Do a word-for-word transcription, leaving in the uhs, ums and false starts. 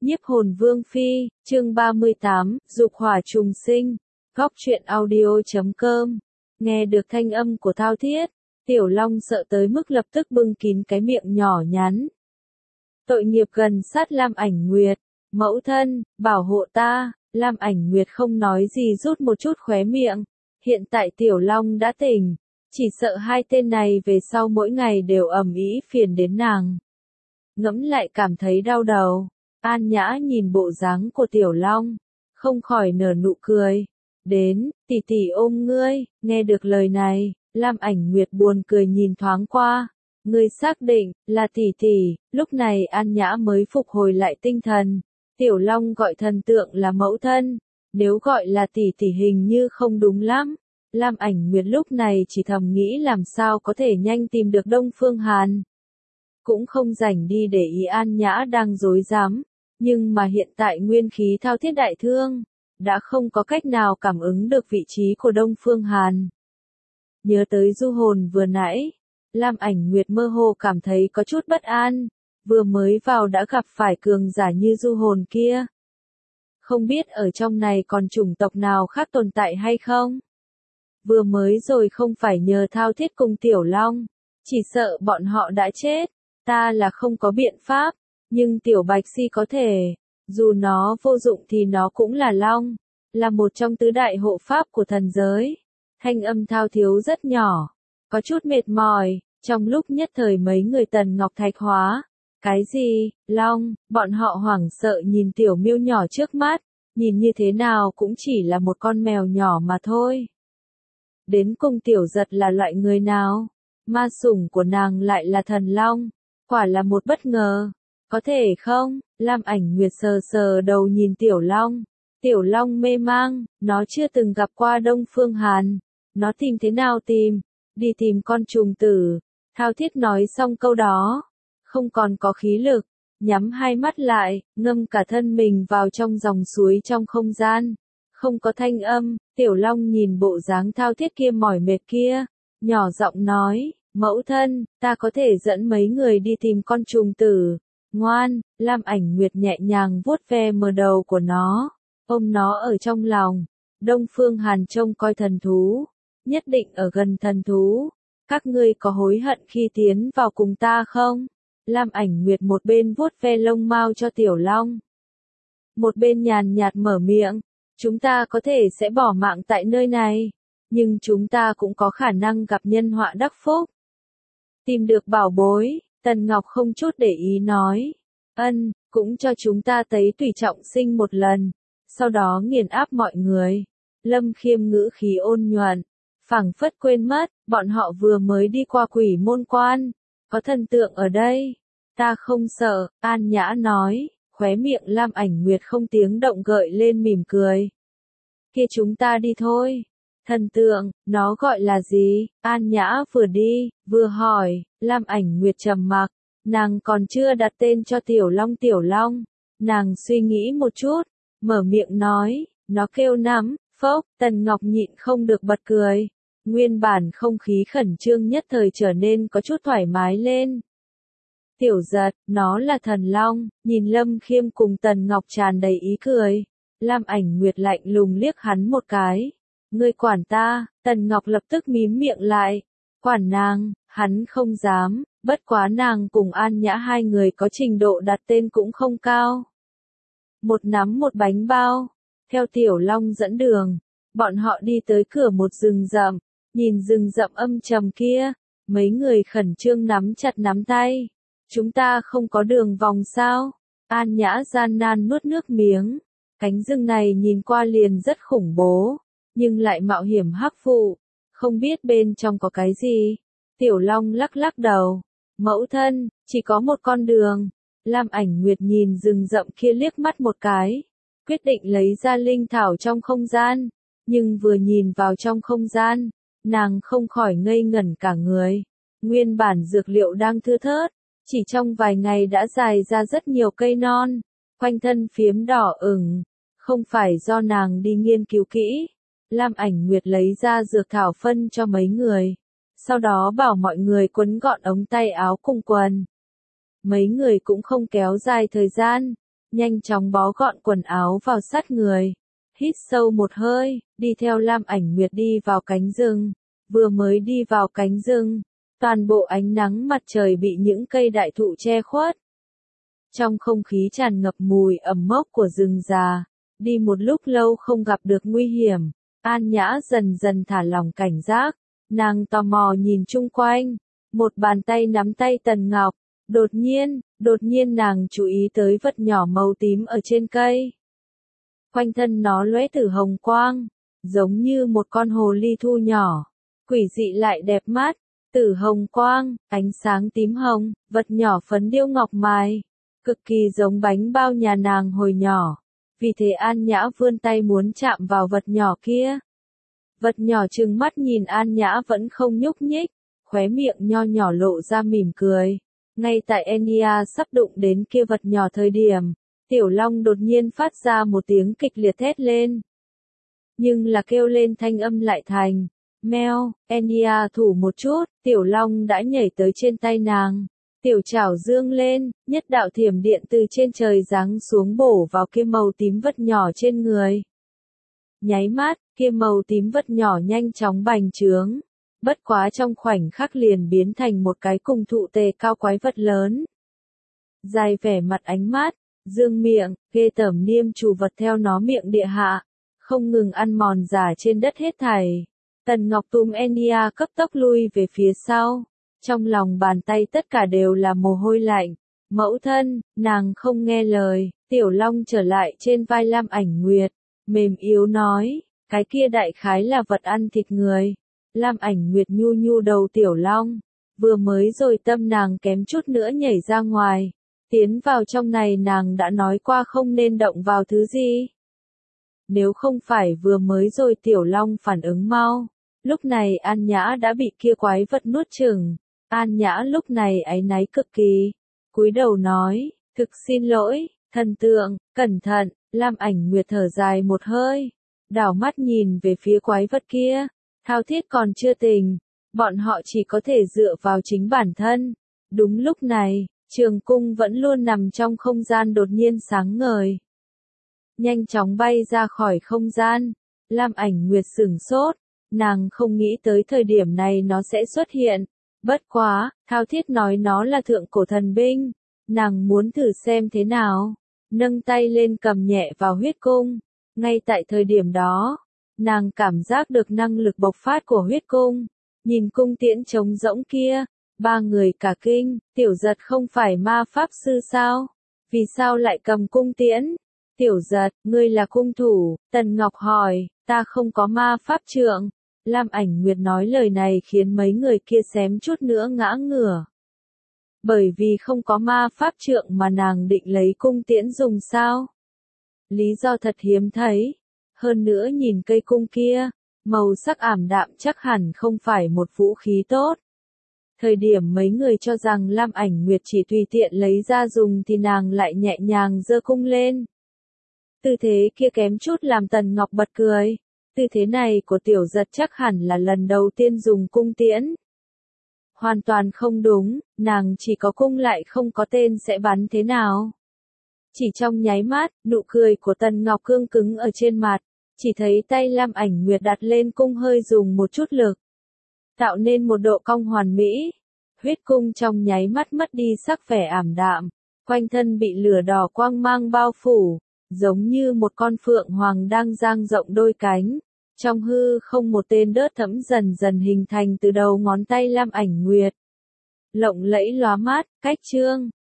Nhiếp hồn vương phi, chương ba mươi tám, dục hỏa trùng sinh, góc truyện audio chấm com. Nghe được thanh âm của Thao Thiết, Tiểu Long sợ tới mức lập tức bưng kín cái miệng nhỏ nhắn. Tội nghiệp gần sát Lam Ảnh Nguyệt, mẫu thân, bảo hộ ta. Lam Ảnh Nguyệt không nói gì rút một chút khóe miệng. Hiện tại Tiểu Long đã tỉnh, chỉ sợ hai tên này về sau mỗi ngày đều ầm ĩ phiền đến nàng. Ngẫm lại cảm thấy đau đầu. An Nhã nhìn bộ dáng của Tiểu Long, không khỏi nở nụ cười. Đến, tỷ tỷ ôm ngươi. Nghe được lời này, Lam Ảnh Nguyệt buồn cười nhìn thoáng qua. Ngươi xác định là tỷ tỷ. Lúc này An Nhã mới phục hồi lại tinh thần. Tiểu Long gọi thần tượng là mẫu thân, nếu gọi là tỷ tỷ hình như không đúng lắm. Lam Ảnh Nguyệt lúc này chỉ thầm nghĩ làm sao có thể nhanh tìm được Đông Phương Hàn. Cũng không rảnh đi để ý An Nhã đang rối rắm, nhưng mà hiện tại nguyên khí Thao Thiết đại thương, đã không có cách nào cảm ứng được vị trí của Đông Phương Hàn. Nhớ tới du hồn vừa nãy, Lam Ảnh Nguyệt mơ hồ cảm thấy có chút bất an, vừa mới vào đã gặp phải cường giả như du hồn kia. Không biết ở trong này còn chủng tộc nào khác tồn tại hay không? Vừa mới rồi không phải nhờ Thao Thiết cùng Tiểu Long, chỉ sợ bọn họ đã chết. Ta là không có biện pháp, nhưng Tiểu Bạch Si có thể, dù nó vô dụng thì nó cũng là Long, là một trong tứ đại hộ pháp của thần giới. Thanh âm Thao Thiếu rất nhỏ, có chút mệt mỏi, trong lúc nhất thời mấy người Tần Ngọc Thạch hóa. Cái gì, Long, bọn họ hoảng sợ nhìn Tiểu Miêu nhỏ trước mắt, nhìn như thế nào cũng chỉ là một con mèo nhỏ mà thôi. Đến cùng Tiểu Giật là loại người nào? Ma sủng của nàng lại là thần Long, quả là một bất ngờ. Có thể không? Lam Ảnh Nguyệt sờ sờ đầu nhìn Tiểu Long. Tiểu Long mê mang, nó chưa từng gặp qua Đông Phương Hàn. Nó tìm thế nào tìm? Đi tìm con trùng tử. Thao Thiết nói xong câu đó, không còn có khí lực, nhắm hai mắt lại, ngâm cả thân mình vào trong dòng suối trong không gian. Không có thanh âm, Tiểu Long nhìn bộ dáng Thao Thiết kia mỏi mệt kia, nhỏ giọng nói, mẫu thân, ta có thể dẫn mấy người đi tìm con trùng tử. Ngoan. Lam Ảnh Nguyệt nhẹ nhàng vuốt ve mờ đầu của nó, ôm nó ở trong lòng. Đông Phương Hàn trông coi thần thú, nhất định ở gần thần thú. Các ngươi có hối hận khi tiến vào cùng ta không? Lam Ảnh Nguyệt một bên vuốt ve lông mao cho Tiểu Long, một bên nhàn nhạt mở miệng, chúng ta có thể sẽ bỏ mạng tại nơi này, nhưng chúng ta cũng có khả năng gặp nhân họa đắc phúc. Tìm được bảo bối. Tần Ngọc không chút để ý nói, ân, cũng cho chúng ta thấy tùy trọng sinh một lần, sau đó nghiền áp mọi người. Lâm Khiêm ngữ khí ôn nhuận, phảng phất quên mất, bọn họ vừa mới đi qua quỷ môn quan, có thần tượng ở đây. Ta không sợ, An Nhã nói, khóe miệng Lam Ảnh Nguyệt không tiếng động gợi lên mỉm cười. Kia chúng ta đi thôi. Thần tượng, nó gọi là gì? An Nhã vừa đi, vừa hỏi. Lam Ảnh Nguyệt trầm mặc, nàng còn chưa đặt tên cho Tiểu Long. Tiểu Long, nàng suy nghĩ một chút, mở miệng nói, nó kêu nắm, phốc. Tần Ngọc nhịn không được bật cười. Nguyên bản không khí khẩn trương nhất thời trở nên có chút thoải mái lên. Tiểu Giật, nó là thần Long. Nhìn Lâm Khiêm cùng Tần Ngọc tràn đầy ý cười, Lam Ảnh Nguyệt lạnh lùng liếc hắn một cái. Ngươi quản ta. Tần Ngọc lập tức mím miệng lại. Quản nàng, hắn không dám, bất quá nàng cùng An Nhã hai người có trình độ đặt tên cũng không cao. Một nắm một bánh bao, theo Tiểu Long dẫn đường, bọn họ đi tới cửa một rừng rậm, nhìn rừng rậm âm trầm kia, mấy người khẩn trương nắm chặt nắm tay. Chúng ta không có đường vòng sao? An Nhã gian nan nuốt nước miếng, cánh rừng này nhìn qua liền rất khủng bố, nhưng lại mạo hiểm hắc vụ, không biết bên trong có cái gì. Tiểu Long lắc lắc đầu, mẫu thân, chỉ có một con đường. Lam Ảnh Nguyệt nhìn rừng rậm kia liếc mắt một cái, quyết định lấy ra linh thảo trong không gian, nhưng vừa nhìn vào trong không gian, nàng không khỏi ngây ngẩn cả người. Nguyên bản dược liệu đang thưa thớt, chỉ trong vài ngày đã dài ra rất nhiều cây non, quanh thân phiếm đỏ ửng, không phải do nàng đi nghiên cứu kỹ. Lam Ảnh Nguyệt lấy ra dược thảo phân cho mấy người, sau đó bảo mọi người quấn gọn ống tay áo cùng quần. Mấy người cũng không kéo dài thời gian, nhanh chóng bó gọn quần áo vào sát người, hít sâu một hơi, đi theo Lam Ảnh Nguyệt đi vào cánh rừng. Vừa mới đi vào cánh rừng, toàn bộ ánh nắng mặt trời bị những cây đại thụ che khuất. Trong không khí tràn ngập mùi ẩm mốc của rừng già, đi một lúc lâu không gặp được nguy hiểm, An Nhã dần dần thả lỏng cảnh giác, nàng tò mò nhìn chung quanh, một bàn tay nắm tay Tần Ngọc, đột nhiên, đột nhiên nàng chú ý tới vật nhỏ màu tím ở trên cây. Quanh thân nó lóe tử hồng quang, giống như một con hồ ly thu nhỏ, quỷ dị lại đẹp mắt, tử hồng quang, ánh sáng tím hồng, vật nhỏ phấn điêu ngọc mài, cực kỳ giống bánh bao nhà nàng hồi nhỏ. Vì thế An Nhã vươn tay muốn chạm vào vật nhỏ kia. Vật nhỏ trừng mắt nhìn An Nhã vẫn không nhúc nhích, khóe miệng nho nhỏ lộ ra mỉm cười. Ngay tại Enya sắp đụng đến kia vật nhỏ thời điểm, Tiểu Long đột nhiên phát ra một tiếng kịch liệt thét lên. Nhưng là kêu lên thanh âm lại thành, meo, Enya thủ một chút, Tiểu Long đã nhảy tới trên tay nàng. Tiểu chảo dương lên, nhất đạo thiểm điện từ trên trời giáng xuống bổ vào kia màu tím vật nhỏ trên người. Nháy mắt, kia màu tím vật nhỏ nhanh chóng bành trướng. Bất quá trong khoảnh khắc liền biến thành một cái cùng thụ tề cao quái vật lớn. Dài vẻ mặt ánh mắt, dương miệng, ghê tởm niêm trù vật theo nó miệng địa hạ, không ngừng ăn mòn giả trên đất hết thảy. Tần Ngọc túm Enya cấp tốc lui về phía sau. Trong lòng bàn tay tất cả đều là mồ hôi lạnh. Mẫu thân, nàng không nghe lời, Tiểu Long trở lại trên vai Lam Ảnh Nguyệt, mềm yếu nói, cái kia đại khái là vật ăn thịt người. Lam Ảnh Nguyệt nhu nhu đầu Tiểu Long, vừa mới rồi tâm nàng kém chút nữa nhảy ra ngoài, tiến vào trong này nàng đã nói qua không nên động vào thứ gì. Nếu không phải vừa mới rồi Tiểu Long phản ứng mau, lúc này An Nhã đã bị kia quái vật nuốt chửng. An Nhã lúc này áy náy cực kỳ, cúi đầu nói, thực xin lỗi, thần tượng, cẩn thận. Lam Ảnh Nguyệt thở dài một hơi, đảo mắt nhìn về phía quái vật kia, thao thiết còn chưa tỉnh, bọn họ chỉ có thể dựa vào chính bản thân. Đúng lúc này, trường cung vẫn luôn nằm trong không gian đột nhiên sáng ngời. Nhanh chóng bay ra khỏi không gian, Lam Ảnh Nguyệt sửng sốt, nàng không nghĩ tới thời điểm này nó sẽ xuất hiện. Bất quá, thao thiết nói nó là thượng cổ thần binh, nàng muốn thử xem thế nào, nâng tay lên cầm nhẹ vào huyết cung. Ngay tại thời điểm đó, nàng cảm giác được năng lực bộc phát của huyết cung, nhìn cung tiễn trống rỗng kia, ba người cả kinh, Tiểu Giật không phải ma pháp sư sao, vì sao lại cầm cung tiễn? Tiểu Giật, ngươi là cung thủ, Tần Ngọc hỏi, ta không có ma pháp trượng. Lam Ảnh Nguyệt nói lời này khiến mấy người kia xém chút nữa ngã ngửa. Bởi vì không có ma pháp trượng mà nàng định lấy cung tiễn dùng sao? Lý do thật hiếm thấy. Hơn nữa nhìn cây cung kia, màu sắc ảm đạm chắc hẳn không phải một vũ khí tốt. Thời điểm mấy người cho rằng Lam Ảnh Nguyệt chỉ tùy tiện lấy ra dùng thì nàng lại nhẹ nhàng giơ cung lên. Tư thế kia kém chút làm Tần Ngọc bật cười. Tư thế này của Tiểu Giật chắc hẳn là lần đầu tiên dùng cung tiễn. Hoàn toàn không đúng, nàng chỉ có cung lại không có tên sẽ bắn thế nào. Chỉ trong nháy mắt, nụ cười của Tần Ngọc cương cứng ở trên mặt, chỉ thấy tay Lam Ảnh Nguyệt đặt lên cung hơi dùng một chút lực, tạo nên một độ cong hoàn mỹ. Huyết cung trong nháy mắt mất đi sắc vẻ ảm đạm, quanh thân bị lửa đỏ quang mang bao phủ, giống như một con phượng hoàng đang dang rộng đôi cánh. Trong hư không một tên đớt thẫm dần dần hình thành từ đầu ngón tay Lam Ảnh Nguyệt. Lộng lẫy lóa mát, cách chương.